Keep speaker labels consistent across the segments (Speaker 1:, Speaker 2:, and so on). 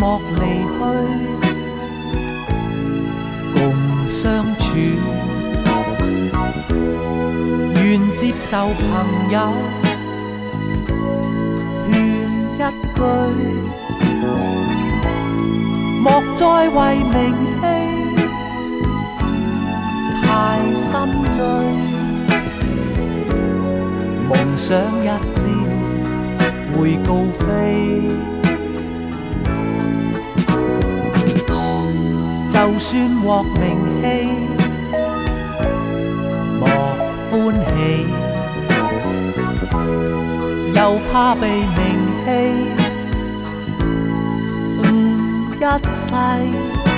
Speaker 1: 莫離去，共相處，願接受朋友勸一句，莫再為名氣太心醉，夢想一朝會高飛，就算獲名氣莫歡喜，又怕被名氣誤一世，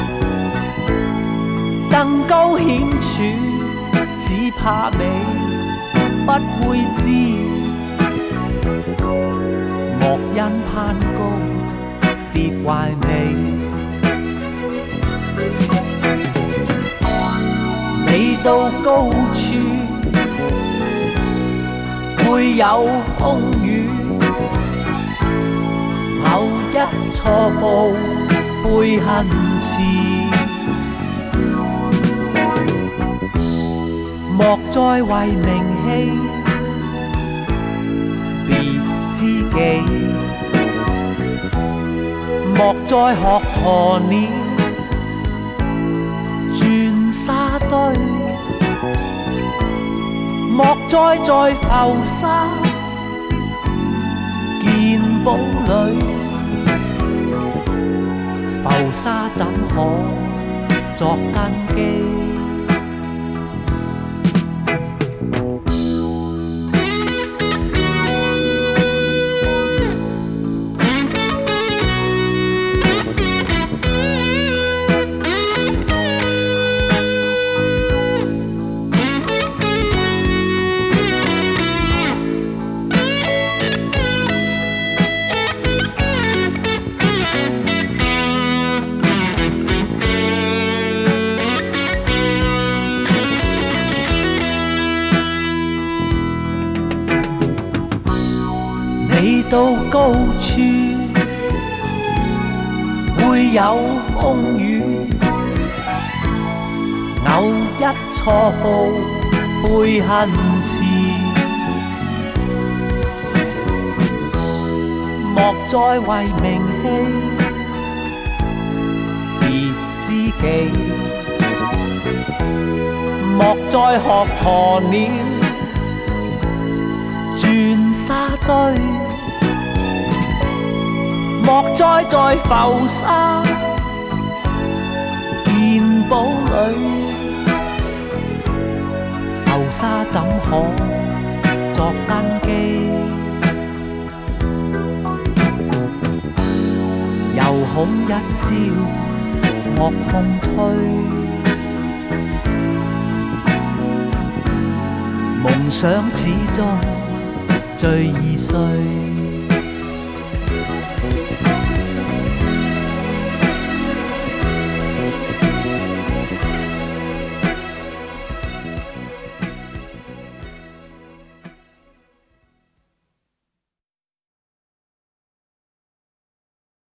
Speaker 1: 更高險處只怕你不會知，莫因攀高跌壞尾。未到高處會有風雨，偶一錯步悔恨遲，莫再為名氣別知己，莫再學鴕鳥轉沙堆，莫再在浮沙見堡壘，浮沙怎可作根基？未到高處會有風雨，偶一錯步悔恨遲，莫再為名氣別知己，莫再學鴕鳥轉沙堆，莫再在浮沙見堡壘，浮沙怎可作根基？又恐一朝惡風吹，夢想始終最易碎。